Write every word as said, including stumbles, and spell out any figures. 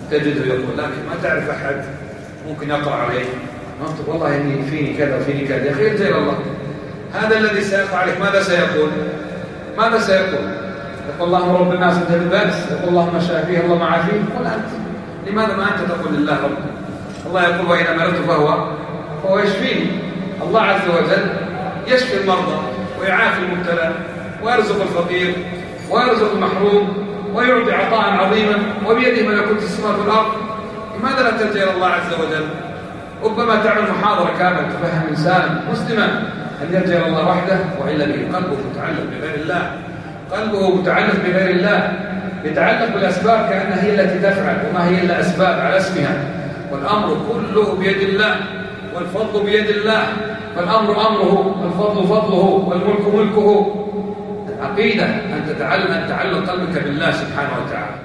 تجده يقول، لكن ما تعرف أحد ممكن يقرأ عليه منطق والله إني فيني كذا وفيني كذا. يا أخي ارجع إلى الله. هذا الذي سيقرأ عليك ماذا سيقول؟ ماذا سيقول؟ يقول اللهم رب الناس انت البأس، يقول اللهم شافيه اللهم عافيه. قل أنت لماذا ما أنت تقول لله رب؟ الله يقول وإن مرضت فهو فهو يشفيني. الله عز وجل يشفي المرضى ويعافي المبتلى ويرزق الفقير ويرزق المحروم ويعطي عطاء عظيما وبيده ملكوت السماوات والأرض. لماذا لا تلجأ إلى الله عز وجل؟ ربما تعمل محاضرة كاملة تفهم إنسانا مسلما أن يلجأ إلى الله وحده، وإلا به قلبه متعلق بغير الله، قلبه متعلق بغير الله، يتعلق بالأسباب كأنها هي التي تفعل وما هي إلا أسباب على اسمها، والأمر كله بيد الله والفضل بيد الله، فالأمر أمره والفضل فضله والملك ملكه. العقيدة أن تتعلق أن تعلق قلبك بالله سبحانه وتعالى.